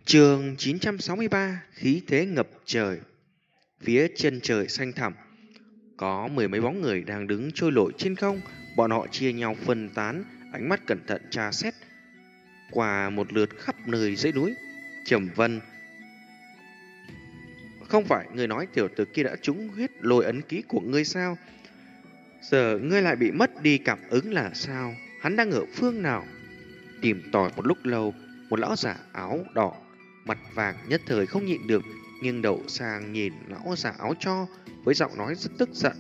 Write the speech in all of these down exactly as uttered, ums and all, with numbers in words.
Chương chín trăm sáu mươi ba, khí thế ngập trời. Phía chân trời xanh thẳm, có mười mấy bóng người đang đứng trôi nổi trên không. Bọn họ chia nhau phân tán, ánh mắt cẩn thận tra xét qua một lượt khắp nơi dãy núi. Trầm Vân, không phải người nói tiểu tử kia đã trúng huyết lôi ấn ký của ngươi sao? Giờ ngươi lại bị mất đi cảm ứng là sao? Hắn đang ở phương nào? Tìm tòi một lúc lâu, một lão giả áo đỏ mặt vàng nhất thời không nhịn được, nhưng đầu sang nhìn lão giả áo cho với giọng nói rất tức giận.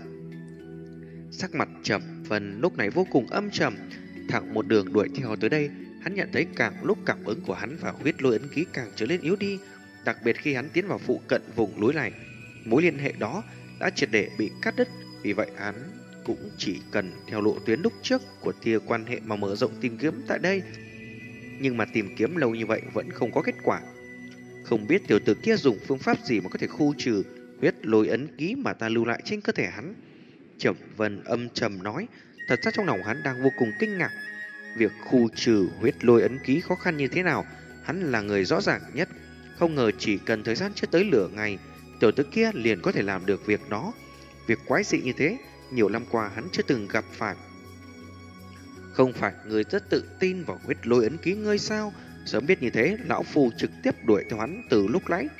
Sắc mặt Trầm Vân lúc này vô cùng âm trầm, thẳng một đường đuổi theo tới đây. Hắn nhận thấy càng lúc cảm ứng của hắn và huyết lôi ấn ký càng trở nên yếu đi, đặc biệt khi hắn tiến vào phụ cận vùng núi này, mối liên hệ đó đã triệt để bị cắt đứt. Vì vậy hắn cũng chỉ cần theo lộ tuyến lúc trước của tia quan hệ mà mở rộng tìm kiếm tại đây. Nhưng mà tìm kiếm lâu như vậy vẫn không có kết quả. Không biết tiểu tử kia dùng phương pháp gì mà có thể khu trừ huyết lôi ấn ký mà ta lưu lại trên cơ thể hắn. Trầm Vân âm trầm nói. Thật ra trong lòng hắn đang vô cùng kinh ngạc. Việc khu trừ huyết lôi ấn ký khó khăn như thế nào, hắn là người rõ ràng nhất. Không ngờ chỉ cần thời gian chưa tới nửa ngày, tiểu tử kia liền có thể làm được việc đó. Việc quái dị như thế, nhiều năm qua hắn chưa từng gặp phải. Không phải người rất tự tin vào huyết lôi ấn ký ngươi sao? Sớm biết như thế, lão phu trực tiếp đuổi theo hắn từ lúc nãy.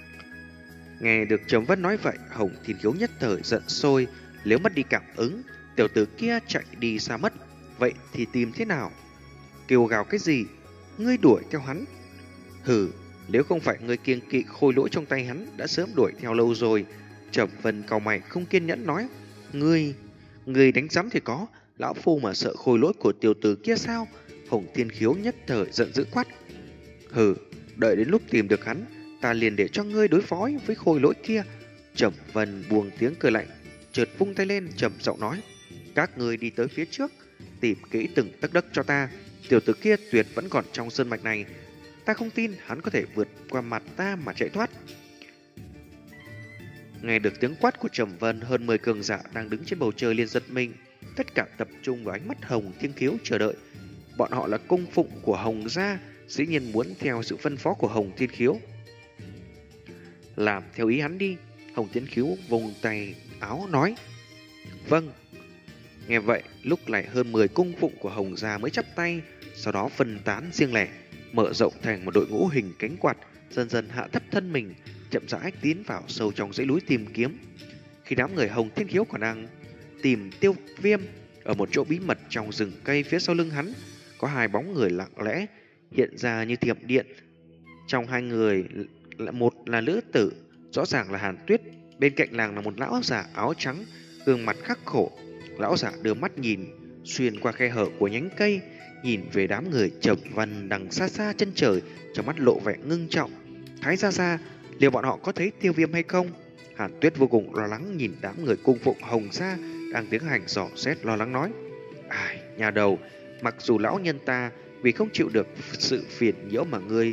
Nghe được Trầm Vân nói vậy, Hồng Thiên Khiếu nhất thời giận sôi. Nếu mất đi cảm ứng, tiểu tử kia chạy đi xa mất, vậy thì tìm thế nào? Kêu gào cái gì? Ngươi đuổi theo hắn? Hừ, nếu không phải ngươi kiêng kỵ khôi lỗi trong tay hắn, đã sớm đuổi theo lâu rồi. Trầm Vân cau mày không kiên nhẫn nói. Ngươi, ngươi đánh rắm thì có, lão phu mà sợ khôi lỗi của tiểu tử kia sao? Hồng Thiên Khiếu nhất thời giận dữ quát. Hừ, đợi đến lúc tìm được hắn, ta liền để cho ngươi đối phó với khôi lỗi kia. Trầm Vân buông tiếng cười lạnh, chợt vung tay lên trầm giọng nói. Các ngươi đi tới phía trước, tìm kỹ từng tấc đất cho ta. Tiểu tử kia tuyệt vẫn còn trong sơn mạch này, ta không tin hắn có thể vượt qua mặt ta mà chạy thoát. Nghe được tiếng quát của Trầm Vân, hơn mười cường giả đang đứng trên bầu trời liền giật mình, tất cả tập trung vào ánh mắt Hồng Thiên Khiếu chờ đợi. Bọn họ là cung phụng của Hồng gia, dĩ nhiên muốn theo sự phân phó của Hồng Thiên Khiếu. Làm theo ý hắn đi. Hồng Thiên Khiếu vùng tay áo nói. Vâng. Nghe vậy, lúc này hơn mười cung phụng của Hồng gia mới chắp tay, sau đó phân tán riêng lẻ, mở rộng thành một đội ngũ hình cánh quạt, dần dần hạ thấp thân mình, chậm rãi tiến vào sâu trong dãy núi tìm kiếm. Khi đám người Hồng Thiên Khiếu còn đang tìm Tiêu Viêm ở một chỗ bí mật trong rừng cây phía sau lưng hắn, có hai bóng người lặng lẽ hiện ra như thiểm điện. Trong hai người, một là nữ tử, rõ ràng là Hàn Tuyết, bên cạnh nàng là một lão giả áo trắng, gương mặt khắc khổ. Lão giả đưa mắt nhìn xuyên qua khe hở của nhánh cây, nhìn về đám người Trầm Vân đằng xa xa chân trời, trong mắt lộ vẻ ngưng trọng. Thái gia gia, liệu bọn họ có thấy Tiêu Viêm hay không? Hàn Tuyết vô cùng lo lắng nhìn đám người cung phụng Hồng gia đang tiến hành dò xét, lo lắng nói. Ai, nhà đầu, mặc dù lão nhân ta vì không chịu được sự phiền nhiễu mà ngươi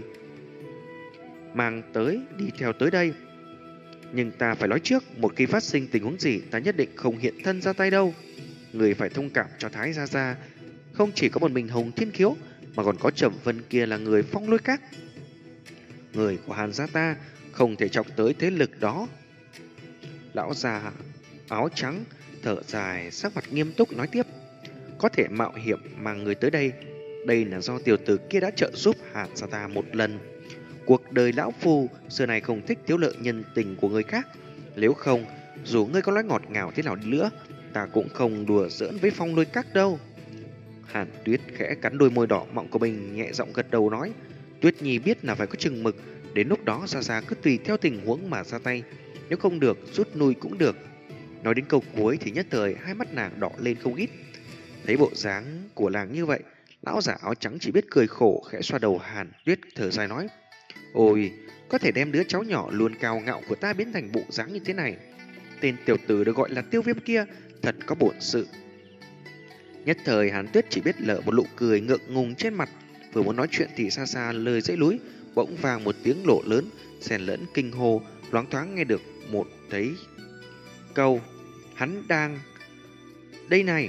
mang tới đi theo tới đây, nhưng ta phải nói trước, một khi phát sinh tình huống gì, ta nhất định không hiện thân ra tay đâu. Người phải thông cảm cho Thái gia gia, không chỉ có một mình Hồng Thiên Khiếu, mà còn có Trầm Vân kia là người Phong Lôi Các. Người của Hàn gia ta không thể chọc tới thế lực đó. Lão già áo trắng thở dài, sắc mặt nghiêm túc nói tiếp. Có thể mạo hiểm mang người tới đây, đây là do tiểu tử kia đã trợ giúp Hàn gia ta một lần. Cuộc đời lão phu xưa này không thích thiếu lợi nhân tình của người khác. Nếu không, dù ngươi có nói ngọt ngào thế nào đi nữa, ta cũng không đùa giỡn với Phong Lôi Các đâu. Hàn Tuyết khẽ cắn đôi môi đỏ mọng của mình, nhẹ giọng gật đầu nói. Tuyết Nhi biết là phải có chừng mực, đến lúc đó ra ra cứ tùy theo tình huống mà ra tay, nếu không được rút lui cũng được. Nói đến câu cuối thì nhất thời hai mắt nàng đỏ lên không ít. Thấy bộ dáng của nàng như vậy, lão giả áo trắng chỉ biết cười khổ, khẽ xoa đầu Hàn Tuyết thở dài nói. Ôi, có thể đem đứa cháu nhỏ luôn cao ngạo của ta biến thành bộ dáng như thế này. Tên tiểu tử được gọi là Tiêu Viêm kia thật có bổn sự. Nhất thời Hàn Tuyết chỉ biết lở một nụ cười ngượng ngùng trên mặt. Vừa muốn nói chuyện thì xa xa lời dãy núi bỗng vang một tiếng nổ lớn, xen lẫn kinh hô, loáng thoáng nghe được một thấy câu hắn đang đây này.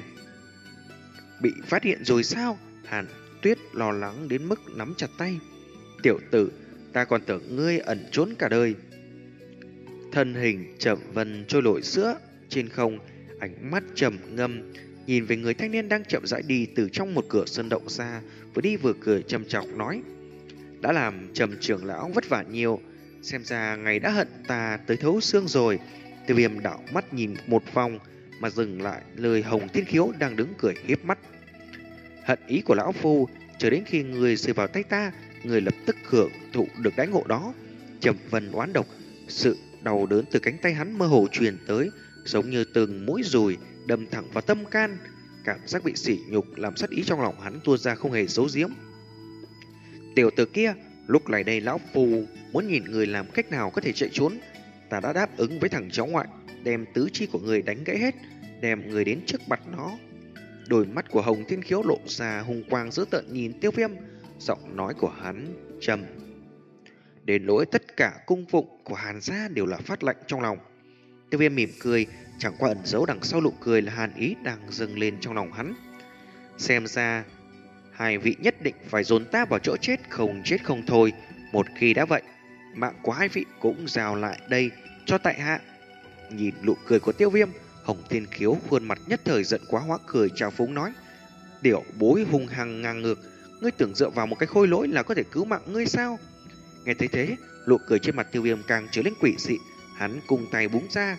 Bị phát hiện rồi sao? Hàn Tuyết lo lắng đến mức nắm chặt tay. Tiểu tử, ta còn tưởng ngươi ẩn trốn cả đời. Thân hình Trầm Vân trôi nổi giữa trên không, ánh mắt trầm ngâm nhìn về người thanh niên đang chậm rãi đi từ trong một cửa sân động ra, vừa đi vừa cười trầm trọng nói: đã làm Trầm trưởng lão vất vả nhiều, xem ra ngày đã hận ta tới thấu xương rồi. Tiêu Viêm đảo mắt nhìn một vòng mà dừng lại lời Hồng Thiên Khiếu đang đứng cười hiếp mắt. Hận ý của lão phu, chờ đến khi người rơi vào tay ta, người lập tức hưởng thụ được đãi ngộ đó. Trầm Vân oán độc, sự đau đớn từ cánh tay hắn mơ hồ truyền tới, giống như từng mũi dùi đâm thẳng vào tâm can. Cảm giác bị sỉ nhục làm sát ý trong lòng hắn tuôn ra không hề giấu giếm. Tiểu tử kia, lúc này đây lão phu muốn nhìn người làm cách nào có thể chạy trốn. Ta đã đáp ứng với thằng cháu ngoại, đem tứ chi của người đánh gãy hết, đem người đến trước mặt nó. Đôi mắt của Hồng Thiên Khiếu lộ ra hung quang dữ tợn nhìn Tiêu Viêm, giọng nói của hắn trầm đến nỗi tất cả cung phụng của Hàn gia đều là phát lạnh trong lòng. Tiêu Viêm mỉm cười, chẳng qua ẩn giấu đằng sau nụ cười là hàn ý đang dâng lên trong lòng hắn. Xem ra hai vị nhất định phải dồn ta vào chỗ chết, không chết không thôi. Một khi đã vậy, mạng của hai vị cũng giao lại đây cho tại hạ. Nhìn nụ cười của Tiêu Viêm, Hồng Thiên Khiếu khuôn mặt nhất thời giận quá hóa cười trào phúng nói: tiểu bối hung hăng ngang ngược, ngươi tưởng dựa vào một cái khôi lỗi là có thể cứu mạng ngươi sao? Nghe thấy thế, nụ cười trên mặt Tiêu Viêm càng trở lên quỷ dị. Hắn cùng tay búng ra,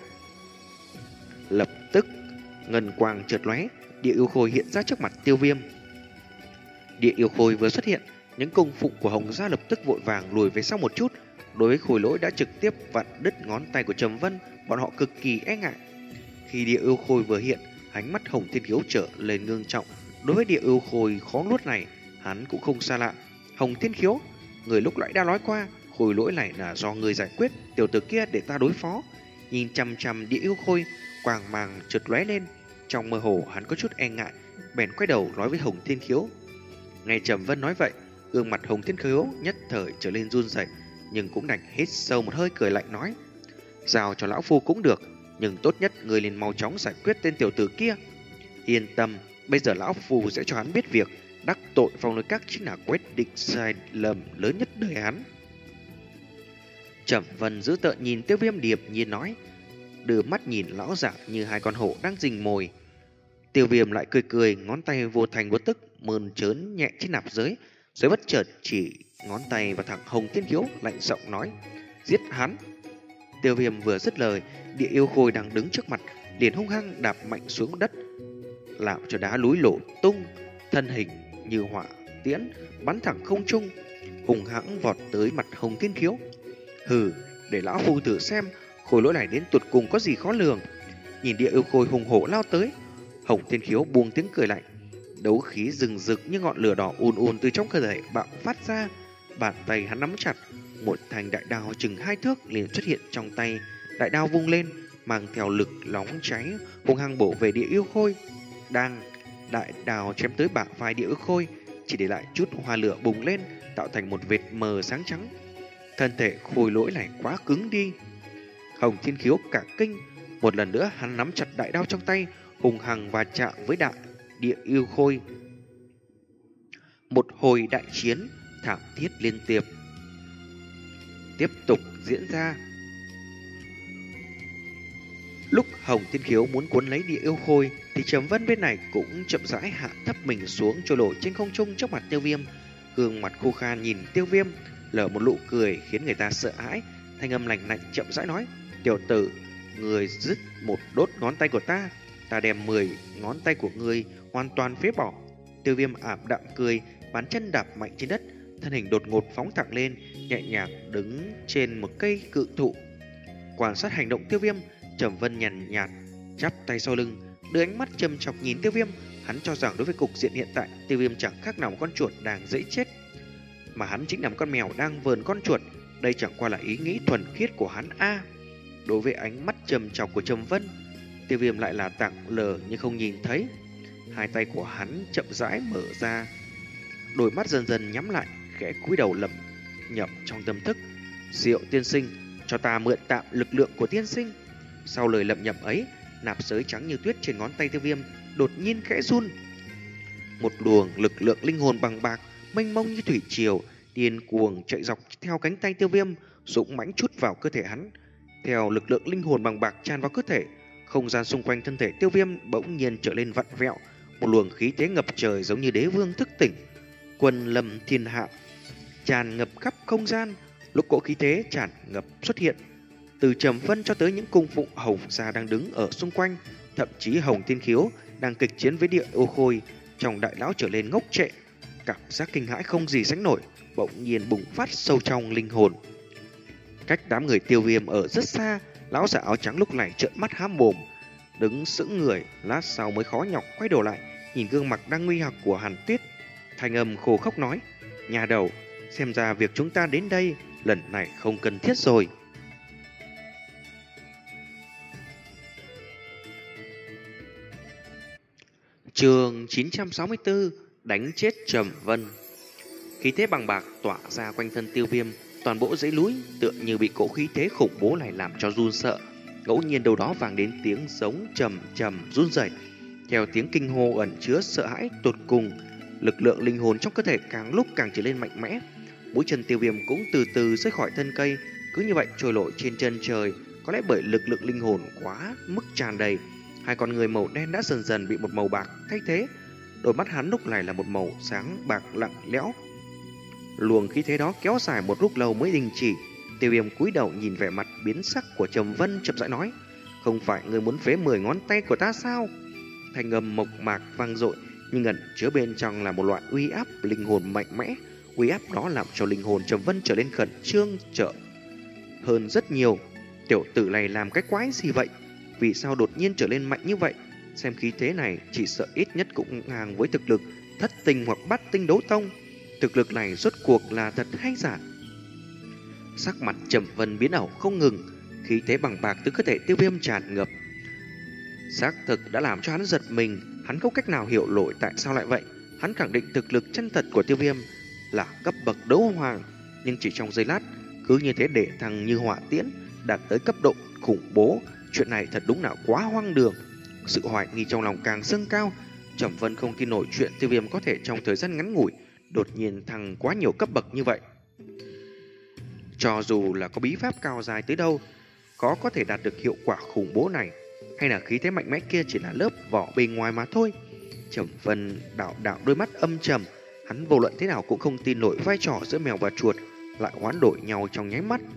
lập tức ngân quang chợt lóe, địa yêu khôi hiện ra trước mặt Tiêu Viêm. Địa yêu khôi vừa xuất hiện, những cung phụng của Hồng gia lập tức vội vàng lùi về sau một chút. Đối với khôi lỗi đã trực tiếp vặn đứt ngón tay của Trầm Vân, bọn họ cực kỳ e ngại. Khi địa yêu khôi vừa hiện, ánh mắt Hồng Thiên Khiếu trở lên ngưng trọng. Đối với địa yêu khôi khó nuốt này, hắn cũng không xa lạ. Hồng Thiên Khiếu, người lúc nãy đã nói qua, khôi lỗi này là do người giải quyết, tiểu tử kia để ta đối phó. Nhìn chằm chằm địa yêu khôi, quang mang chợt lóe lên. Trong mơ hồ hắn có chút e ngại, bèn quay đầu nói với Hồng Thiên Khiếu. Nghe Trầm Vân nói vậy, gương mặt Hồng Thiên Khiếu nhất thời trở lên run rẩy, nhưng cũng đành hít sâu một hơi cười lạnh nói: giao cho lão phu cũng được, nhưng tốt nhất người liền mau chóng giải quyết tên tiểu tử kia. Yên tâm, bây giờ lão phu sẽ cho hắn biết việc đắc tội Phong Lôi Các chính là quyết định sai lầm lớn nhất đời hắn. Trầm Vân giữ tợn nhìn Tiêu Viêm điệp nhiên nói, đưa mắt nhìn lão giả như hai con hổ đang rình mồi. Tiêu Viêm lại cười cười, ngón tay vô thành vô tức mơn trớn nhẹ trên nạp giới, rồi bất chợt chỉ ngón tay vào thẳng Hồng Thiên Khiếu, lạnh giọng nói: giết hắn. Tiêu Viêm vừa dứt lời, địa yêu khôi đang đứng trước mặt liền hung hăng đạp mạnh xuống đất, làm cho đá núi nổ tung, thân hình như hỏa tiễn bắn thẳng không trung, hùng hãng vọt tới mặt Hồng Thiên Khiếu. Hừ, để lão phu thử xem khối lỗi này đến tuột cùng có gì khó lường. Nhìn địa yêu khôi hùng hổ lao tới, Hồng Thiên Khiếu buông tiếng cười lạnh, đấu khí rừng rực như ngọn lửa đỏ ùn ùn từ trong cơ thể bạo phát ra. Bàn tay hắn nắm chặt một thanh đại đao chừng hai thước liền xuất hiện trong tay. Đại đao vung lên, mang theo lực nóng cháy, hung hăng bổ về địa yêu khôi. Đang đại đao chém tới bả vai địa yêu khôi, chỉ để lại chút hoa lửa bùng lên, tạo thành một vệt mờ sáng trắng. Thân thể khôi lỗi này quá cứng đi. Hồng Thiên Khiếu cả kinh, một lần nữa hắn nắm chặt đại đao trong tay, hùng hăng và chạm với đại địa yêu khôi. Một hồi đại chiến thảm thiết liên tiếp tiếp tục diễn ra. Lúc Hồng Thiên Khiếu muốn cuốn lấy địa yêu khôi thì Trầm Vân bên này cũng chậm rãi hạ thấp mình xuống, trôi nổi trên không trung trước mặt Tiêu Viêm. Gương mặt khô khan nhìn Tiêu Viêm, lở một nụ cười khiến người ta sợ hãi. Thanh âm lạnh lạnh chậm rãi nói: tiểu tử, người dứt một đốt ngón tay của ta, ta đem mười ngón tay của người hoàn toàn phế bỏ. Tiêu Viêm ảm đạm cười, bàn chân đạp mạnh trên đất, thân hình đột ngột phóng thẳng lên, nhẹ nhàng đứng trên một cây cự thụ. Quan sát hành động Tiêu Viêm, Trầm Vân nhàn nhạt chắp tay sau lưng, đưa ánh mắt châm chọc nhìn Tiêu Viêm. Hắn cho rằng đối với cục diện hiện tại, Tiêu Viêm chẳng khác nào một con chuột đang dễ chết, mà hắn chính là một con mèo đang vờn con chuột. Đây chẳng qua là ý nghĩ thuần khiết của hắn a. À, đối với ánh mắt trầm chọc của Trầm Vân, Tiêu Viêm lại là tặng lờ như không nhìn thấy. Hai tay của hắn chậm rãi mở ra, đôi mắt dần dần nhắm lại, khẽ cúi đầu lẩm nhẩm trong tâm thức: Diệu tiên sinh, cho ta mượn tạm lực lượng của tiên sinh. Sau lời lẩm nhẩm ấy, nạp giới trắng như tuyết trên ngón tay Tiêu Viêm đột nhiên khẽ run. Một luồng lực lượng linh hồn bằng bạc mênh mông như thủy triều điên cuồng chạy dọc theo cánh tay Tiêu Viêm, dũng mãnh chút vào cơ thể hắn. Theo lực lượng linh hồn bằng bạc tràn vào cơ thể, không gian xung quanh thân thể Tiêu Viêm bỗng nhiên trở lên vặn vẹo, một luồng khí thế ngập trời giống như đế vương thức tỉnh, quân lâm thiên hạ, tràn ngập khắp không gian. Lúc cỗ khí thế tràn ngập xuất hiện, từ Trầm Vân cho tới những cung phụng Hồng gia đang đứng ở xung quanh, thậm chí Hồng Thiên Khiếu đang kịch chiến với Địa Ô Khôi, trong đại lão trở lên ngốc trệ, cảm giác kinh hãi không gì sánh nổi bỗng nhiên bùng phát sâu trong linh hồn. Cách đám người Tiêu Viêm ở rất xa, lão già áo trắng lúc này trợn mắt há mồm, đứng sững người, lát sau mới khó nhọc quay đầu lại, nhìn gương mặt đang nguy hoặc của Hàn Tuyết, thanh âm khô khốc nói: "Nhà đầu, xem ra việc chúng ta đến đây lần này không cần thiết rồi." Chương chín trăm sáu mươi tư: Đánh chết Trầm Vân. Khí thế bằng bạc tỏa ra quanh thân Tiêu Viêm, toàn bộ dãy núi tựa như bị cỗ khí thế khủng bố này làm cho run sợ. Ngẫu nhiên đâu đó vang đến tiếng giống trầm trầm run rẩy, theo tiếng kinh hô ẩn chứa sợ hãi tột cùng. Lực lượng linh hồn trong cơ thể càng lúc càng trở lên mạnh mẽ. Mũi chân Tiêu Viêm cũng từ từ rơi khỏi thân cây, cứ như vậy trôi lội trên chân trời. Có lẽ bởi lực lượng linh hồn quá mức tràn đầy, hai con người màu đen đã dần dần bị một màu bạc thay thế. Đôi mắt hắn lúc này là một màu sáng bạc lặng lẽo. Luồng khí thế đó kéo dài một lúc lâu mới đình chỉ. Tiêu Viêm cúi đầu nhìn vẻ mặt biến sắc của Trầm Vân, chậm rãi nói: "Không phải người muốn phế mười ngón tay của ta sao?" Thanh âm mộc mạc vang dội, nhưng ẩn chứa bên trong là một loại uy áp linh hồn mạnh mẽ. Uy áp đó làm cho linh hồn Trầm Vân trở nên khẩn trương trở hơn rất nhiều. Tiểu tử này làm cái quái gì vậy? Vì sao đột nhiên trở lên mạnh như vậy? Xem khí thế này chỉ sợ ít nhất cũng ngang với thực lực thất tinh hoặc bát tinh đấu tông. Thực lực này rốt cuộc là thật hay giả? Sắc mặt Trầm Vân biến ảo không ngừng, khí thế bằng bạc từ cơ thể Tiêu Viêm tràn ngập. Xác thực đã làm cho hắn giật mình, hắn không cách nào hiểu nổi tại sao lại vậy. Hắn khẳng định thực lực chân thật của Tiêu Viêm là cấp bậc đấu hoàng, nhưng chỉ trong giây lát, cứ như thế để thằng như hỏa tiễn đạt tới cấp độ khủng bố. Chuyện này thật đúng là quá hoang đường. Sự hoài nghi trong lòng càng dâng cao. Trầm Vân không tin nổi chuyện Tiêu Viêm có thể trong thời gian ngắn ngủi đột nhiên thăng quá nhiều cấp bậc như vậy. Cho dù là có bí pháp cao dài tới đâu, có có thể đạt được hiệu quả khủng bố này, hay là khí thế mạnh mẽ kia chỉ là lớp vỏ bề ngoài mà thôi. Trầm Vân đảo đảo đôi mắt âm trầm, hắn vô luận thế nào cũng không tin nổi vai trò giữa mèo và chuột lại hoán đổi nhau trong nháy mắt.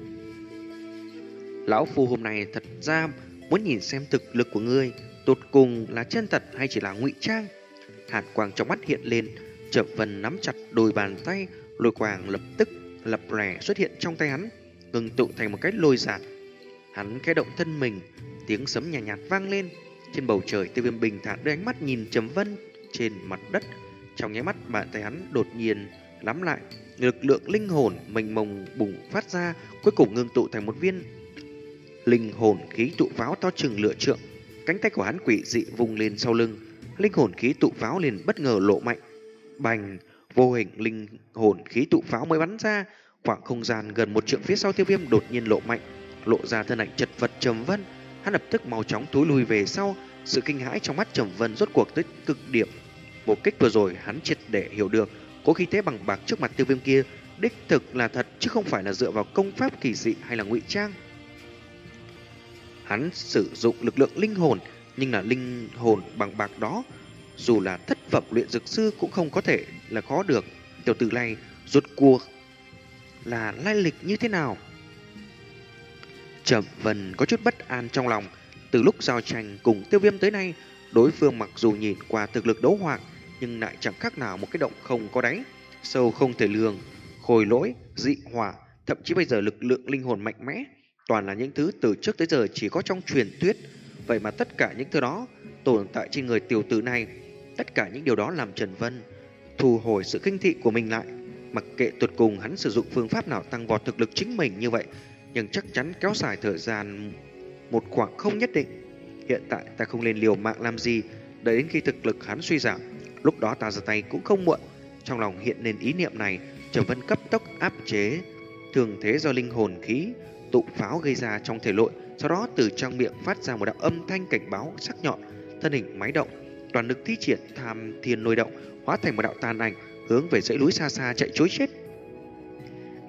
Lão Phu hôm nay thật ra muốn nhìn xem thực lực của ngươi tột cùng là chân thật hay chỉ là ngụy trang. Hàn quang trong mắt hiện lên, Trầm Vân nắm chặt đôi bàn tay, lôi quang lập tức lập lòe xuất hiện trong tay hắn, ngừng tụ thành một cái lôi giản. Hắn khẽ động thân mình, tiếng sấm nhàn nhạt, nhạt vang lên. Trên bầu trời, Tiêu Viêm bình thản đưa ánh mắt nhìn Trầm Vân trên mặt đất. Trong nháy mắt, bàn tay hắn đột nhiên nắm lại, lực lượng linh hồn mênh mông bùng phát ra, cuối cùng ngưng tụ thành một viên linh hồn khí tụ pháo to chừng lửa trượng. Cánh tay của hắn quỷ dị vùng lên sau lưng, linh hồn khí tụ pháo liền bất ngờ lộ mạnh. Bành, vô hình linh hồn khí tụ pháo mới bắn ra, khoảng không gian gần một trượng phía sau Tiêu Viêm đột nhiên lộ mạnh, lộ ra thân ảnh chật vật Trầm Vân. Hắn lập tức mau chóng thối lùi về sau, sự kinh hãi trong mắt Trầm Vân rốt cuộc tới cực điểm. Một kích vừa rồi hắn triệt để hiểu được, có khí thế bằng bạc trước mặt Tiêu Viêm kia đích thực là thật, chứ không phải là dựa vào công pháp kỳ dị hay là ngụy trang. Hắn sử dụng lực lượng linh hồn, nhưng là linh hồn bằng bạc đó, dù là thất phẩm luyện dược sư cũng không có thể là có được. Tiểu tử này rốt cuộc là lai lịch như thế nào? Trầm Vân có chút bất an trong lòng. Từ lúc giao tranh cùng Tiêu Viêm tới nay, đối phương mặc dù nhìn qua thực lực đấu hoàng, nhưng lại chẳng khác nào một cái động không có đáy, sâu không thể lường. Khôi lỗi, dị hỏa, thậm chí bây giờ lực lượng linh hồn mạnh mẽ, toàn là những thứ từ trước tới giờ chỉ có trong truyền thuyết. Vậy mà tất cả những thứ đó tồn tại trên người tiểu tử này. Tất cả những điều đó làm Trầm Vân thu hồi sự khinh thị của mình lại. Mặc kệ tuyệt cùng hắn sử dụng phương pháp nào tăng vọt thực lực chính mình như vậy, nhưng chắc chắn kéo dài thời gian một khoảng không nhất định. Hiện tại ta không nên liều mạng làm gì, đợi đến khi thực lực hắn suy giảm, lúc đó ta ra tay cũng không muộn. Trong lòng hiện lên ý niệm này, Trầm Vân cấp tốc áp chế thường thế do linh hồn khí tụ pháo gây ra trong thể nội, sau đó từ trong miệng phát ra một đạo âm thanh cảnh báo sắc nhọn, thân hình máy động, toàn lực thi triển Tham Thiên Lôi Động, hóa thành một đạo tàn ảnh hướng về dãy núi xa xa chạy trối chết.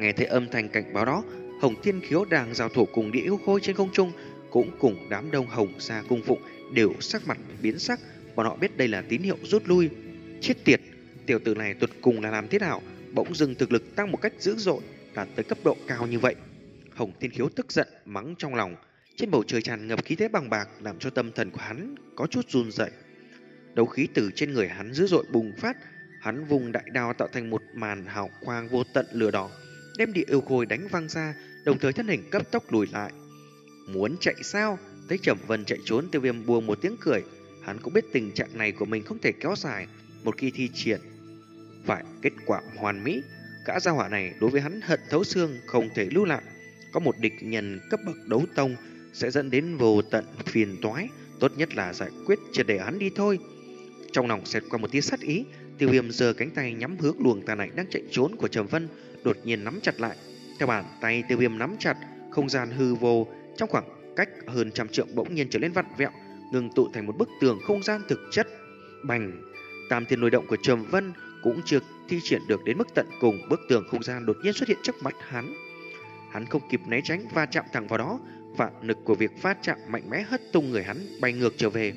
Nghe thấy âm thanh cảnh báo đó, Hồng Thiên Khiếu đang giao thủ cùng Địa Yêu Khôi trên không trung cũng cùng đám đông Hồng gia cung phụng đều sắc mặt biến sắc. Bọn họ biết đây là tín hiệu rút lui. Chết tiệt, tiểu tử này tuyệt cùng là làm thế nào bỗng dưng thực lực tăng một cách dữ dội, đạt tới cấp độ cao như vậy. Hồng Thiên Khiếu tức giận mắng trong lòng. Trên bầu trời tràn ngập khí thế bằng bạc, làm cho tâm thần của hắn có chút run rẩy. Đấu khí từ trên người hắn dữ dội bùng phát, hắn vùng đại đao tạo thành một màn hào quang vô tận lửa đỏ, đem Địa Yêu Khôi đánh văng ra, đồng thời thân hình cấp tốc lùi lại. Muốn chạy sao? Thấy Trầm Vân chạy trốn, Tiêu Viêm buông một tiếng cười. Hắn cũng biết tình trạng này của mình không thể kéo dài, một khi thi triển phải kết quả hoàn mỹ. Cả gia hỏa này đối với hắn hận thấu xương, không thể lưu lại. Có một địch nhân cấp bậc đấu tông sẽ dẫn đến vô tận phiền toái, tốt nhất là giải quyết triệt để hắn đi thôi. Trong lòng xẹt qua một tia sát ý, Tiêu Viêm giơ cánh tay nhắm hướng luồng tà này đang chạy trốn của Trầm Vân, đột nhiên nắm chặt lại. Theo bàn tay Tiêu Viêm nắm chặt, không gian hư vô trong khoảng cách hơn trăm trượng bỗng nhiên trở lên vặn vẹo, ngưng tụ thành một bức tường không gian thực chất. Bành! Tam thiên lôi động của Trầm Vân cũng chưa thi triển được đến mức tận cùng, bức tường không gian đột nhiên xuất hiện trước mặt hắn. Hắn không kịp né tránh và chạm thẳng vào đó, vạn lực của việc phát chạm mạnh mẽ hất tung người hắn bay ngược trở về.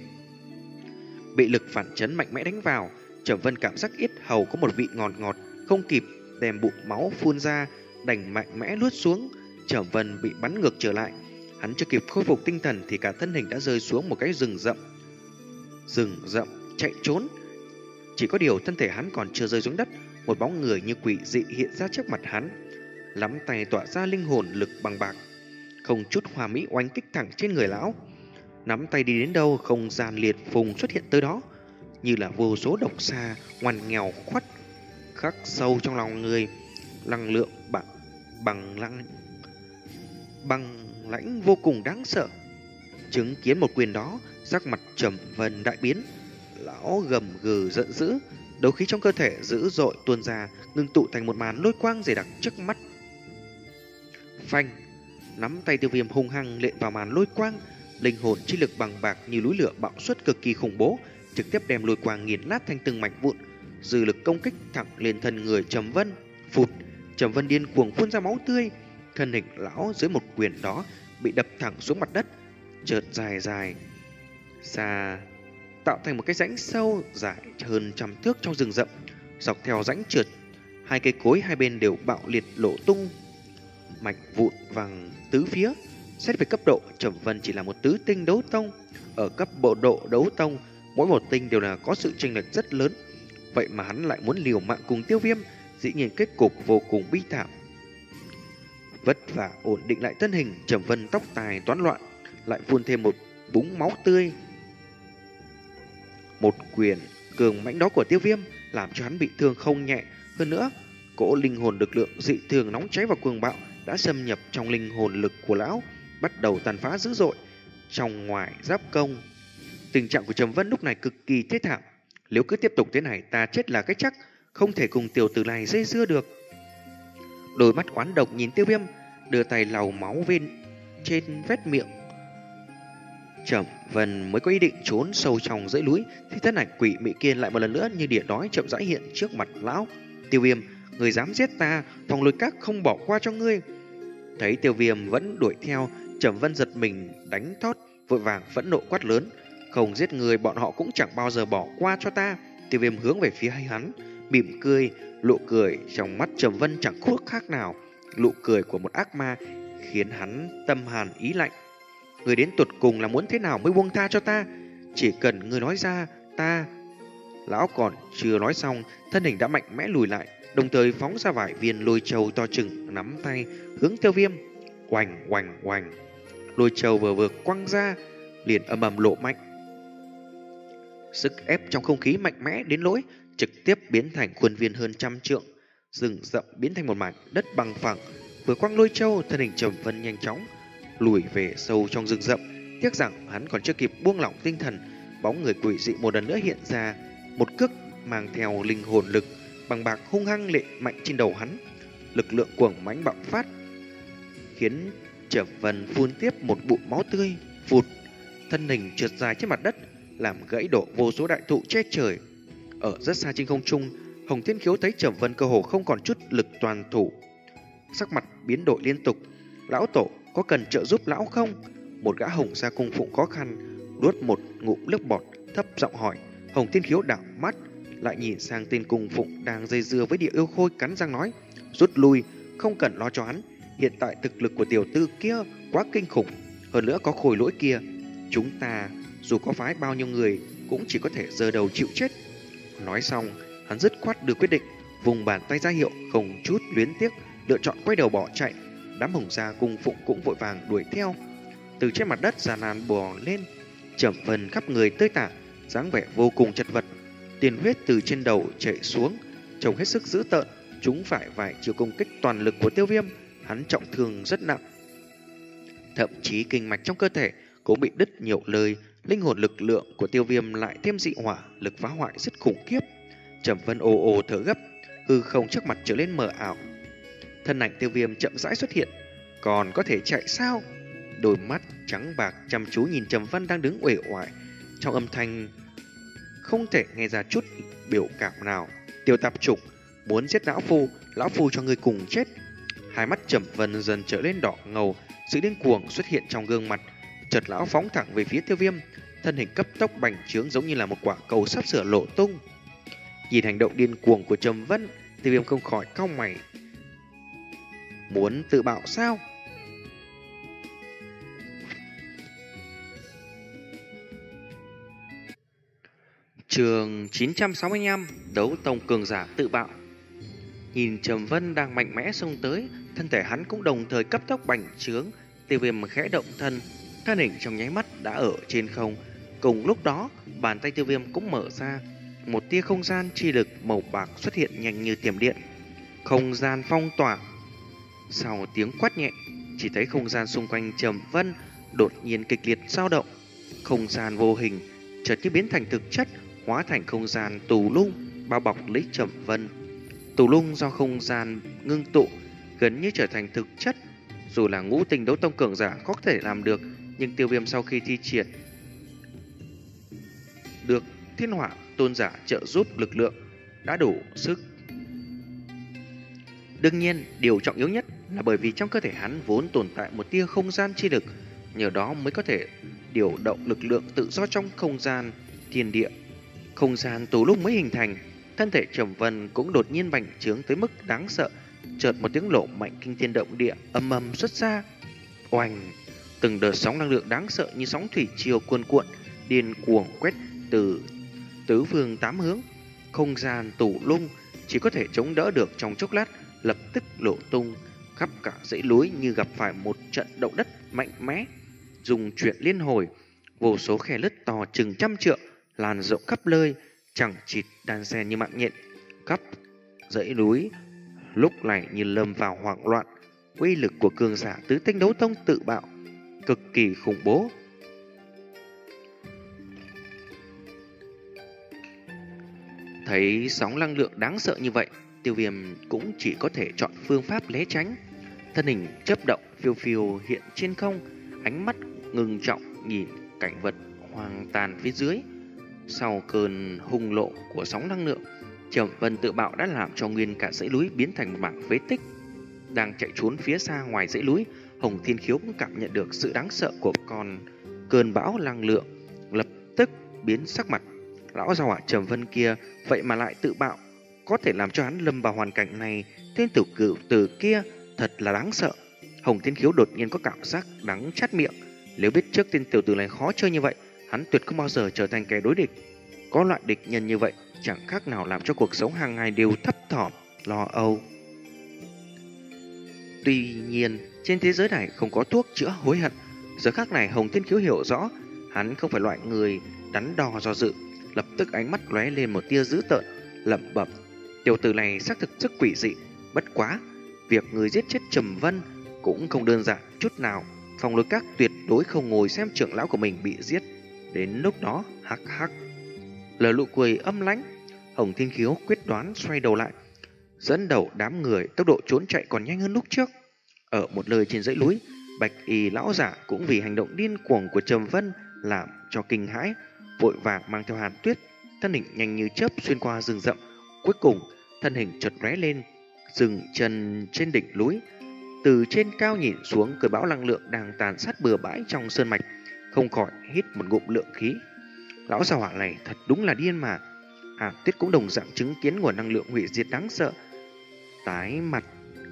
Bị lực phản chấn mạnh mẽ đánh vào, Trầm Vân cảm giác yết hầu có một vị ngọt ngọt, không kịp đem bụng máu phun ra, đành mạnh mẽ luốt xuống. Trầm Vân bị bắn ngược trở lại, hắn chưa kịp khôi phục tinh thần thì cả thân hình đã rơi xuống một cái rừng rậm. Rừng rậm chạy trốn. Chỉ có điều thân thể hắn còn chưa rơi xuống đất, một bóng người như quỷ dị hiện ra trước mặt hắn, nắm tay tỏa ra linh hồn lực bằng bạc, không chút hòa mỹ oanh kích thẳng trên người lão. Nắm tay đi đến đâu, không gian liệt phùng xuất hiện tới đó, như là vô số độc xa ngoằn nghèo khuất khắc sâu trong lòng người. Năng lượng bằng bằng lăng bằng lãnh vô cùng đáng sợ. Chứng kiến một quyền đó, sắc mặt Trầm Vân đại biến, lão gầm gừ giận dữ, đấu khí trong cơ thể dữ dội tuôn ra, ngưng tụ thành một màn lôi quang dày đặc trước mắt. Phanh! Nắm tay Tiêu Viêm hung hăng lệ vào màn lôi quang, linh hồn chi lực bằng bạc như núi lửa bạo xuất cực kỳ khủng bố, trực tiếp đem lôi quang nghiền nát thành từng mảnh vụn, dư lực công kích thẳng lên thân người Trầm Vân. Phụt! Trầm Vân điên cuồng phun ra máu tươi, thân hình lão dưới một quyền đó bị đập thẳng xuống mặt đất, chợt dài dài xa tạo thành một cái rãnh sâu dài hơn trăm thước trong rừng rậm. Dọc theo rãnh trượt, hai cây cối hai bên đều bạo liệt lộ tung, mạch vụn vàng tứ phía. Xét về cấp độ, Trầm Vân chỉ là một tứ tinh đấu tông. Ở cấp bộ độ đấu tông, mỗi một tinh đều là có sự chênh lệch rất lớn. Vậy mà hắn lại muốn liều mạng cùng Tiêu Viêm, dĩ nhiên kết cục vô cùng bi thảm. Vất vả ổn định lại thân hình, Trầm Vân tóc tai toán loạn, lại phun thêm một búng máu tươi. Một quyền cường mãnh đó của Tiêu Viêm làm cho hắn bị thương không nhẹ. Hơn nữa, cỗ linh hồn lực lượng dị thường nóng cháy và cuồng bạo đã xâm nhập trong linh hồn lực của lão, bắt đầu tàn phá dữ dội trong ngoài giáp công. Tình trạng của Trầm Vân lúc này cực kỳ thê thảm. Nếu cứ tiếp tục thế này, ta chết là cái chắc, không thể cùng tiểu tử này dây dưa được. Đôi mắt oán độc nhìn Tiêu Viêm, đưa tay lau máu bên trên vết miệng. Trầm Vân mới có ý định trốn sâu trong dãy núi thì thân ảnh quỷ mị kia lại một lần nữa như địa đói chậm rãi hiện trước mặt lão. Tiêu Viêm, người dám giết ta, Phong Lôi Các không bỏ qua cho ngươi. Thấy Tiêu Viêm vẫn đuổi theo, Trầm Vân giật mình đánh thót, vội vàng phẫn nộ quát lớn: không giết người bọn họ cũng chẳng bao giờ bỏ qua cho ta. Tiêu Viêm hướng về phía hắn, mỉm cười, nụ cười trong mắt Trầm Vân chẳng khuất khác nào, nụ cười của một ác ma khiến hắn tâm hàn ý lạnh. Người đến tột cùng là muốn thế nào mới buông tha cho ta? Chỉ cần ngươi nói ra, ta... Lão còn chưa nói xong, thân hình đã mạnh mẽ lùi lại, đồng thời phóng ra vài viên lôi châu to chừng nắm tay hướng Tiêu Viêm. Oành oành oành, lôi châu vừa vừa quăng ra liền ầm ầm lộ mạnh, sức ép trong không khí mạnh mẽ đến nỗi trực tiếp biến thành khuôn viên hơn trăm trượng, rừng rậm biến thành một mảnh đất bằng phẳng. Vừa quăng lôi châu, thân hình Trầm Vân nhanh chóng lùi về sâu trong rừng rậm. Tiếc rằng hắn còn chưa kịp buông lỏng tinh thần, bóng người quỷ dị một lần nữa hiện ra, một cước mang theo linh hồn lực bằng bạc hung hăng lệ mạnh trên đầu hắn. Lực lượng cuồng mãnh bạo phát khiến Trầm Vân phun tiếp một bụi máu tươi. Phụt, thân hình trượt dài trên mặt đất, làm gãy đổ vô số đại thụ che trời. Ở rất xa trên không trung, Hồng Thiên Khiếu thấy Trầm Vân cơ hồ không còn chút lực toàn thủ, sắc mặt biến đổi liên tục. Lão tổ, có cần trợ giúp lão không? Một gã hồng gia cung phụng khó khăn nuốt một ngụm nước bọt, thấp giọng hỏi. Hồng Thiên Khiếu đảo mắt, lại nhìn sang tên cung phụng đang dây dưa với Địa Yêu Khôi, cắn răng nói: rút lui, không cần lo cho hắn. Hiện tại thực lực của tiểu tư kia quá kinh khủng, hơn nữa có khôi lỗi kia, chúng ta dù có phái bao nhiêu người cũng chỉ có thể giơ đầu chịu chết. Nói xong, hắn dứt khoát đưa quyết định, vùng bàn tay ra hiệu, không chút luyến tiếc, lựa chọn quay đầu bỏ chạy. Đám hồng gia cung phụng cũng vội vàng đuổi theo. Từ trên mặt đất giàn nan bò lên, Trầm Vân khắp người tơi tả, dáng vẻ vô cùng chật vật. Tiền huyết từ trên đầu chảy xuống, trông hết sức dữ tợn. Chúng phải vài chiêu công kích toàn lực của Tiêu Viêm, hắn trọng thương rất nặng, thậm chí kinh mạch trong cơ thể cũng bị đứt nhiều lời. Linh hồn lực lượng của Tiêu Viêm lại thêm dị hỏa, lực phá hoại rất khủng khiếp. Trầm Vân ồ ồ thở gấp, hư không trước mặt trở lên mờ ảo. Thân ảnh Tiêu Viêm chậm rãi xuất hiện. Còn có thể chạy sao? Đôi mắt trắng bạc chăm chú nhìn Trầm Vân đang đứng uể oải, trong âm thanh không thể nghe ra chút biểu cảm nào. Tiêu tạp chủng, muốn giết lão phu, lão phu cho ngươi cùng chết. Hai mắt Trầm Vân dần trở lên đỏ ngầu, sự điên cuồng xuất hiện trong gương mặt. Chợt lão phóng thẳng về phía Tiêu Viêm, thân hình cấp tốc bành trướng giống như là một quả cầu sắp sửa nổ tung. Nhìn hành động điên cuồng của Trầm Vân, Tiêu Viêm không khỏi cau mày. Muốn tự bạo sao? Chương chín trăm sáu mươi lăm, đấu tông cường giả tự bạo. Nhìn Trầm Vân đang mạnh mẽ xông tới, thân thể hắn cũng đồng thời cấp tốc bành trướng. Tiêu Viêm khẽ động thân, thân hình trong nháy mắt đã ở trên không. Cùng lúc đó, bàn tay Tiêu Viêm cũng mở ra, một tia không gian chi lực màu bạc xuất hiện nhanh như tiềm điện. Không gian phong tỏa. Sau tiếng quát nhẹ, chỉ thấy không gian xung quanh Trầm Vân đột nhiên kịch liệt dao động. Không gian vô hình chợt như biến thành thực chất, hóa thành không gian tù lung bao bọc lấy Trầm Vân. Tù lung do không gian ngưng tụ gần như trở thành thực chất. Dù là ngũ tình đấu tông cường giả có thể làm được, nhưng Tiêu Viêm sau khi thi triển được thiên hỏa tôn giả trợ giúp lực lượng đã đủ sức. Đương nhiên, điều trọng yếu nhất là bởi vì trong cơ thể hắn vốn tồn tại một tia không gian chi lực, nhờ đó mới có thể điều động lực lượng tự do trong không gian thiên địa. Không gian tù lung mới hình thành, thân thể Trầm Vân cũng đột nhiên bành trướng tới mức đáng sợ. Chợt một tiếng nổ mạnh kinh thiên động địa âm ầm xuất ra. Oanh! Từng đợt sóng năng lượng đáng sợ như sóng thủy triều cuồn cuộn, điên cuồng quét từ tứ phương tám hướng. Không gian tù lung chỉ có thể chống đỡ được trong chốc lát, lập tức nổ tung. Khắp cả dãy núi như gặp phải một trận động đất mạnh mẽ, dùng chuyển liên hồi. Vô số khe lứt to chừng trăm trượng lan rộng khắp nơi, chẳng chịt đan xen như mạng nhện. Khắp dãy núi lúc này như lâm vào hoảng loạn. Uy lực của cường giả tứ tinh đấu tông tự bạo cực kỳ khủng bố. Thấy sóng năng lượng đáng sợ như vậy, Tiêu Viêm cũng chỉ có thể chọn phương pháp né tránh. Thân hình chớp động phiêu phiêu hiện trên không, ánh mắt ngưng trọng nhìn cảnh vật hoang tàn phía dưới. Sau cơn hung lộ của sóng năng lượng, Trầm Vân tự bạo đã làm cho nguyên cả dãy núi biến thành một mảng phế tích. Đang chạy trốn phía xa ngoài dãy núi, Hồng Thiên Khiếu cũng cảm nhận được sự đáng sợ của con cơn bão năng lượng, lập tức biến sắc mặt. Lão già hỏa Trầm Vân kia vậy mà lại tự bạo, có thể làm cho hắn lâm vào hoàn cảnh này. Tên tiểu cửu tử kia thật là đáng sợ. Hồng Thiên Khiếu đột nhiên có cảm giác đắng chát miệng. Nếu biết trước tên tiểu tử này khó chơi như vậy, hắn tuyệt không bao giờ trở thành kẻ đối địch. Có loại địch nhân như vậy chẳng khác nào làm cho cuộc sống hàng ngày đều thấp thỏm, lo âu. Tuy nhiên, trên thế giới này không có thuốc chữa hối hận. Giờ khắc này Hồng Thiên Khiếu hiểu rõ, hắn không phải loại người đắn đo do dự. Lập tức ánh mắt lóe lên một tia dữ tợn, lẩm bẩm: tiểu tử này xác thực rất quỷ dị. Bất quá, việc người giết chết Trầm Vân cũng không đơn giản chút nào. Phòng lôi các tuyệt đối không ngồi xem trưởng lão của mình bị giết. Đến lúc đó, hắc hắc. Lời nụ cười âm lãnh, Hồng Thiên Khiếu quyết đoán xoay đầu lại, dẫn đầu đám người tốc độ trốn chạy còn nhanh hơn lúc trước. Ở một nơi trên dãy núi, Bạch Y lão giả cũng vì hành động điên cuồng của Trầm Vân làm cho kinh hãi, vội vàng mang theo Hàn Tuyết, thân hình nhanh như chớp xuyên qua rừng rậm. Cuối cùng, thân hình chợt lóe lên, dừng chân trên đỉnh núi, từ trên cao nhìn xuống cơn bão năng lượng đang tàn sát bừa bãi trong sơn mạch, không khỏi hít một ngụm lượng khí. Lão già hỏa này thật đúng là điên mà. Hàn Tuyết cũng đồng dạng chứng kiến nguồn năng lượng hủy diệt đáng sợ. Tái mặt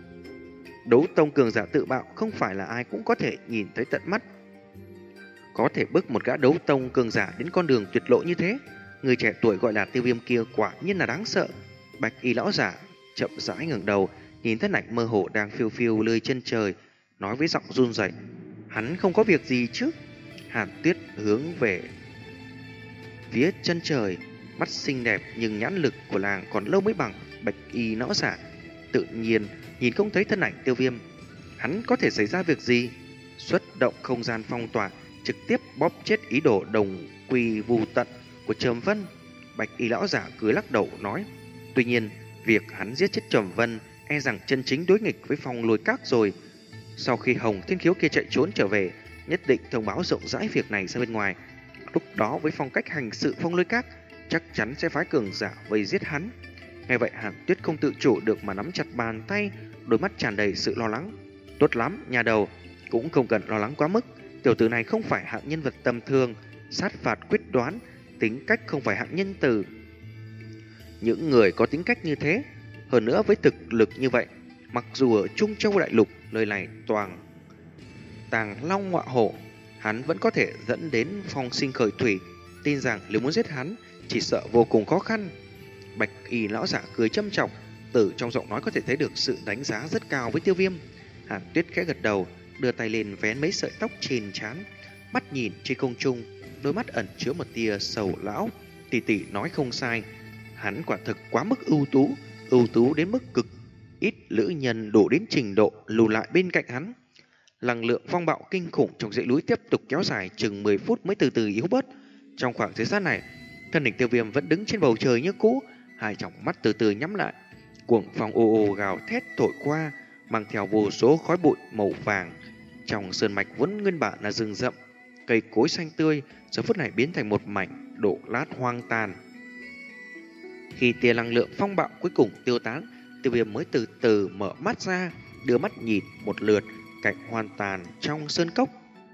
đấu tông cường giả tự bạo không phải là ai cũng có thể nhìn thấy tận mắt. Có thể bước một gã đấu tông cường giả đến con đường tuyệt lộ như thế. Người trẻ tuổi gọi là Tiêu Viêm kia quả nhiên là đáng sợ. Bạch y lão giả chậm rãi ngẩng đầu, nhìn thân ảnh mơ hồ đang phiêu phiêu lơi chân trời, nói với giọng run rẩy: "Hắn không có việc gì chứ?" Hàn Tuyết hướng về phía chân trời, mắt xinh đẹp nhưng nhãn lực của nàng còn lâu mới bằng bạch y lão giả, tự nhiên nhìn không thấy thân ảnh Tiêu Viêm. Hắn có thể xảy ra việc gì? Xuất động không gian phong tỏa, trực tiếp bóp chết ý đồ đồng quy vu tận của Trầm Vân. Bạch y lão giả cười lắc đầu nói: "Tuy nhiên, việc hắn giết chết Trầm Vân e rằng chân chính đối nghịch với Phong Lôi Các rồi. Sau khi Hồng Thiên Khiếu kia chạy trốn trở về, nhất định thông báo rộng rãi việc này ra bên ngoài. Lúc đó với phong cách hành sự Phong Lôi Các, chắc chắn sẽ phái cường giả vây giết hắn." Nghe vậy, Hàn Tuyết không tự chủ được mà nắm chặt bàn tay, đôi mắt tràn đầy sự lo lắng. "Tốt lắm, nhà đầu, cũng không cần lo lắng quá mức. Tiểu tử này không phải hạng nhân vật tầm thường, sát phạt quyết đoán, tính cách không phải hạng nhân từ. Những người có tính cách như thế, hơn nữa với thực lực như vậy, mặc dù ở Trung Châu Đại Lục, nơi này toàn tàng long ngọa hổ, hắn vẫn có thể dẫn đến phong sinh khởi thủy. Tin rằng nếu muốn giết hắn, chỉ sợ vô cùng khó khăn." Bạch y lão giả cười châm trọng, từ trong giọng nói có thể thấy được sự đánh giá rất cao với Tiêu Viêm. Hàn Tuyết khẽ gật đầu, đưa tay lên vén mấy sợi tóc trên trán, mắt nhìn trên không trung, đôi mắt ẩn chứa một tia sầu lão. Tỷ tỷ nói không sai, hắn quả thực quá mức ưu tú, ưu tú đến mức cực ít lữ nhân đổ đến trình độ lùi lại bên cạnh hắn. Năng lượng phong bạo kinh khủng trong dãy núi tiếp tục kéo dài chừng mười phút mới từ từ yếu bớt. Trong khoảng thời gian này, thân hình Tiêu Viêm vẫn đứng trên bầu trời như cũ, hai tròng mắt từ từ nhắm lại. Cuồng phong ồ ồ gào thét thổi qua, mang theo vô số khói bụi màu vàng. Trong sơn mạch vốn nguyên bản là rừng rậm, cây cối xanh tươi, giờ phút này biến thành một mảnh đổ lát hoang tàn. Khi tia năng lượng phong bạo cuối cùng tiêu tán, Tiêu Viêm mới từ từ mở mắt ra, đưa mắt nhìn một lượt cảnh hoang tàn trong sơn cốc.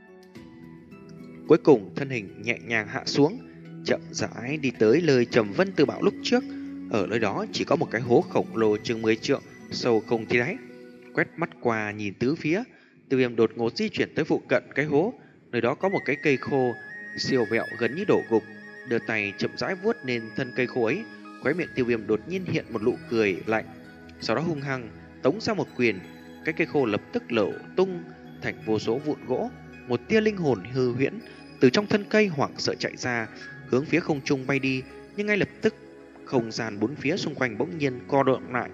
Cuối cùng thân hình nhẹ nhàng hạ xuống, chậm rãi đi tới nơi Trầm Vân tự bạo lúc trước. Ở nơi đó chỉ có một cái hố khổng lồ chừng mười trượng, sâu không thấy đáy. Quét mắt qua nhìn tứ phía, Tiêu Viêm đột ngột di chuyển tới phụ cận cái hố. Nơi đó có một cái cây khô siêu vẹo gần như đổ gục, đưa tay chậm rãi vuốt lên thân cây khô ấy. Khóe miệng Tiêu Viêm đột nhiên hiện một nụ cười lạnh, sau đó hung hăng tống ra một quyền. Cái cây khô lập tức lở tung thành vô số vụn gỗ. Một tia linh hồn hư huyễn từ trong thân cây hoảng sợ chạy ra, hướng phía không trung bay đi. Nhưng ngay lập tức không gian bốn phía xung quanh bỗng nhiên co động lại.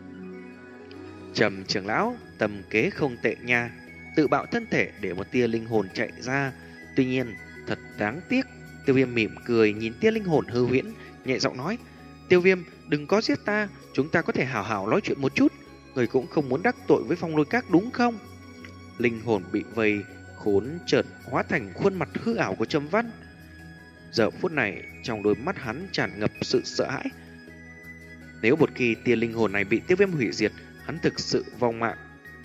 Trầm trưởng lão, tầm kế không tệ nha, tự bạo thân thể để một tia linh hồn chạy ra. Tuy nhiên thật đáng tiếc. Tiêu Viêm mỉm cười nhìn tia linh hồn hư huyễn, nhẹ giọng nói: "Tiêu Viêm, đừng có giết ta, chúng ta có thể hào hào nói chuyện một chút. Người cũng không muốn đắc tội với Phong Lôi Các đúng không?" Linh hồn bị vây khốn chợt hóa thành khuôn mặt hư ảo của Trầm Văn. Giờ phút này trong đôi mắt hắn tràn ngập sự sợ hãi. Nếu một khi tia linh hồn này bị Tiêu Viêm hủy diệt, hắn thực sự vong mạng.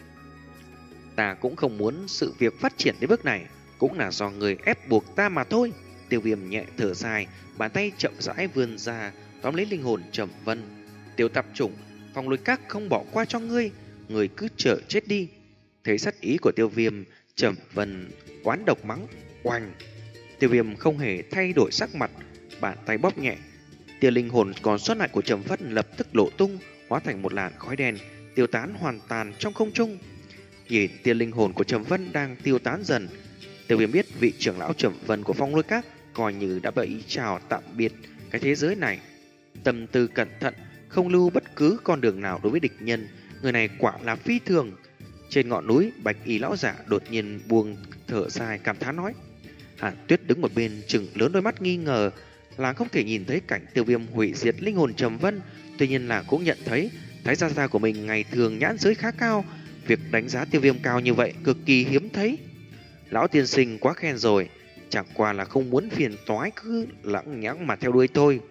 Ta cũng không muốn sự việc phát triển đến bước này, cũng là do người ép buộc ta mà thôi. Tiêu Viêm nhẹ thở dài, bàn tay chậm rãi vươn ra tóm lấy linh hồn Trầm Vân. "Tiểu tạp chủng, Phong Lôi Các không bỏ qua cho ngươi, ngươi cứ chờ chết đi." Thấy sát ý của Tiêu Viêm, Trầm Vân oán độc mắng: "Oanh!" Tiêu Viêm không hề thay đổi sắc mặt, bàn tay bóp nhẹ, tia linh hồn còn sót lại của Trầm Vân lập tức lộ tung, hóa thành một làn khói đen, tiêu tán hoàn toàn trong không trung. Nhìn tia linh hồn của Trầm Vân đang tiêu tán dần, Tiêu Viêm biết vị trưởng lão Trầm Vân của Phong Lôi Các coi như đã bị chào tạm biệt cái thế giới này. Tâm tư cẩn thận, không lưu bất cứ con đường nào đối với địch nhân, người này quả là phi thường. Trên ngọn núi, Bạch y lão giả đột nhiên buông thở dài cảm thán nói. Hàn Tuyết đứng một bên trừng lớn đôi mắt nghi ngờ, là không thể nhìn thấy cảnh Tiêu Viêm hủy diệt linh hồn Trầm Vân. Tuy nhiên là cũng nhận thấy Thái gia gia của mình ngày thường nhãn giới khá cao, việc đánh giá Tiêu Viêm cao như vậy cực kỳ hiếm thấy. Lão tiên sinh quá khen rồi, chẳng qua là không muốn phiền toái cứ lẳng nhẳng mà theo đuôi tôi.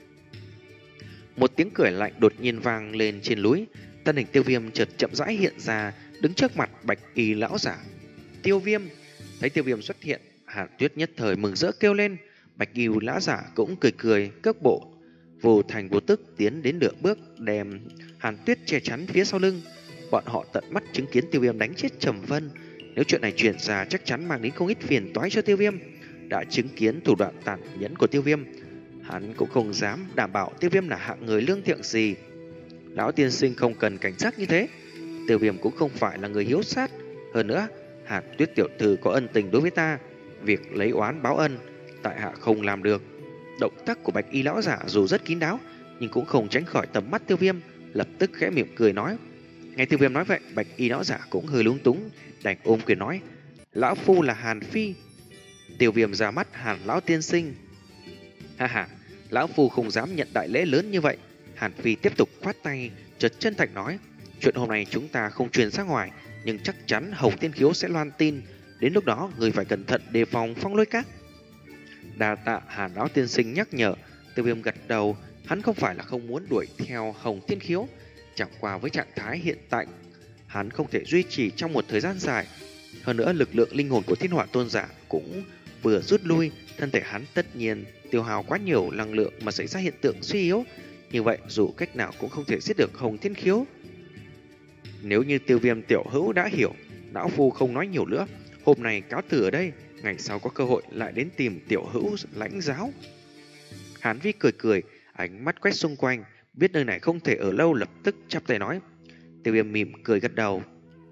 Một tiếng cười lạnh đột nhiên vang lên trên núi, thân hình Tiêu Viêm chợt chậm rãi hiện ra, đứng trước mặt bạch y lão giả. Tiêu Viêm. Thấy Tiêu Viêm xuất hiện, Hàn Tuyết nhất thời mừng rỡ kêu lên. Bạch y lão giả cũng cười cười, cước bộ vô thành vô tức tiến đến nửa bước, đem Hàn Tuyết che chắn phía sau lưng. Bọn họ tận mắt chứng kiến Tiêu Viêm đánh chết Trầm Vân. Nếu chuyện này truyền ra chắc chắn mang đến không ít phiền toái cho Tiêu Viêm. Đã chứng kiến thủ đoạn tàn nhẫn của Tiêu Viêm, hắn cũng không dám đảm bảo Tiêu Viêm là hạng người lương thiện gì. Lão tiên sinh không cần cảnh giác như thế. Tiêu Viêm cũng không phải là người hiếu sát. Hơn nữa, Hàn Tuyết tiểu thư có ân tình đối với ta, việc lấy oán báo ân tại hạ không làm được. Động tác của bạch y lão giả dù rất kín đáo, nhưng cũng không tránh khỏi tầm mắt Tiêu Viêm, lập tức khẽ mỉm cười nói. Nghe Tiêu Viêm nói vậy, bạch y lão giả cũng hơi lúng túng, đành ôm quyền nói: lão phu là Hàn Phi. Tiêu Viêm ra mắt: Hàn lão tiên sinh. Ha ha, lão phu không dám nhận đại lễ lớn như vậy. Hàn Phi tiếp tục khoát tay, chợt chân thành nói: chuyện hôm nay chúng ta không truyền ra ngoài, nhưng chắc chắn Hồng Tiên Khiếu sẽ loan tin. Đến lúc đó người phải cẩn thận đề phòng phong lôi các. Đa tạ Hàn lão tiên sinh nhắc nhở. Tiêu Viêm gật đầu. Hắn không phải là không muốn đuổi theo Hồng Tiên Khiếu, chẳng qua với trạng thái hiện tại hắn không thể duy trì trong một thời gian dài. Hơn nữa lực lượng linh hồn của Thiên Hỏa Tôn giả cũng vừa rút lui, thân thể hắn tất nhiên tiêu hao quá nhiều năng lượng mà xảy ra hiện tượng suy yếu. Như vậy dù cách nào cũng không thể giết được Hồng Thiên Khiếu. Nếu như Tiêu Viêm tiểu hữu đã hiểu, lão phu không nói nhiều nữa. Hôm nay cáo từ ở đây, ngày sau có cơ hội lại đến tìm tiểu hữu lãnh giáo. Hàn Vi cười cười, ánh mắt quét xung quanh, biết nơi này không thể ở lâu, lập tức chắp tay nói. Tiêu Viêm mỉm cười gật đầu.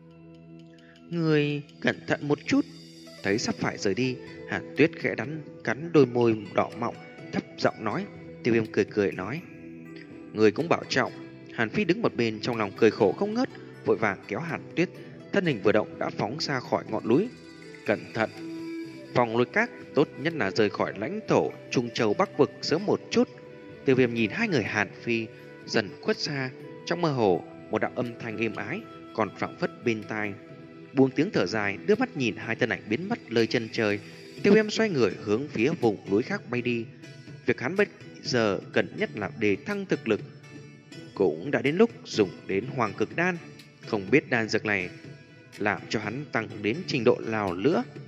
Người cẩn thận một chút. Thấy sắp phải rời đi, Hàn Tuyết khẽ đắn cắn đôi môi đỏ mọng, thấp giọng nói. Tiêu Viêm cười cười nói: người cũng bảo trọng. Hàn Phi đứng một bên trong lòng cười khổ không ngớt, vội vàng kéo Hàn Tuyết, thân hình vừa động đã phóng ra khỏi ngọn núi. Cẩn thận, phòng lôi các tốt nhất là rời khỏi lãnh thổ Trung Châu Bắc Vực sớm một chút. Tiêu Viêm nhìn hai người Hàn Phi dần khuất xa, trong mơ hồ một đạo âm thanh êm ái còn phảng phất bên tai. Buông tiếng thở dài, đưa mắt nhìn hai thân ảnh biến mất nơi chân trời. Tiêu Viêm xoay người hướng phía vùng núi khác bay đi. Việc hắn bây giờ cần nhất là để thăng thực lực, cũng đã đến lúc dùng đến Hoàng Cực Đan. Không biết đan dược này làm cho hắn tăng đến trình độ nào nữa.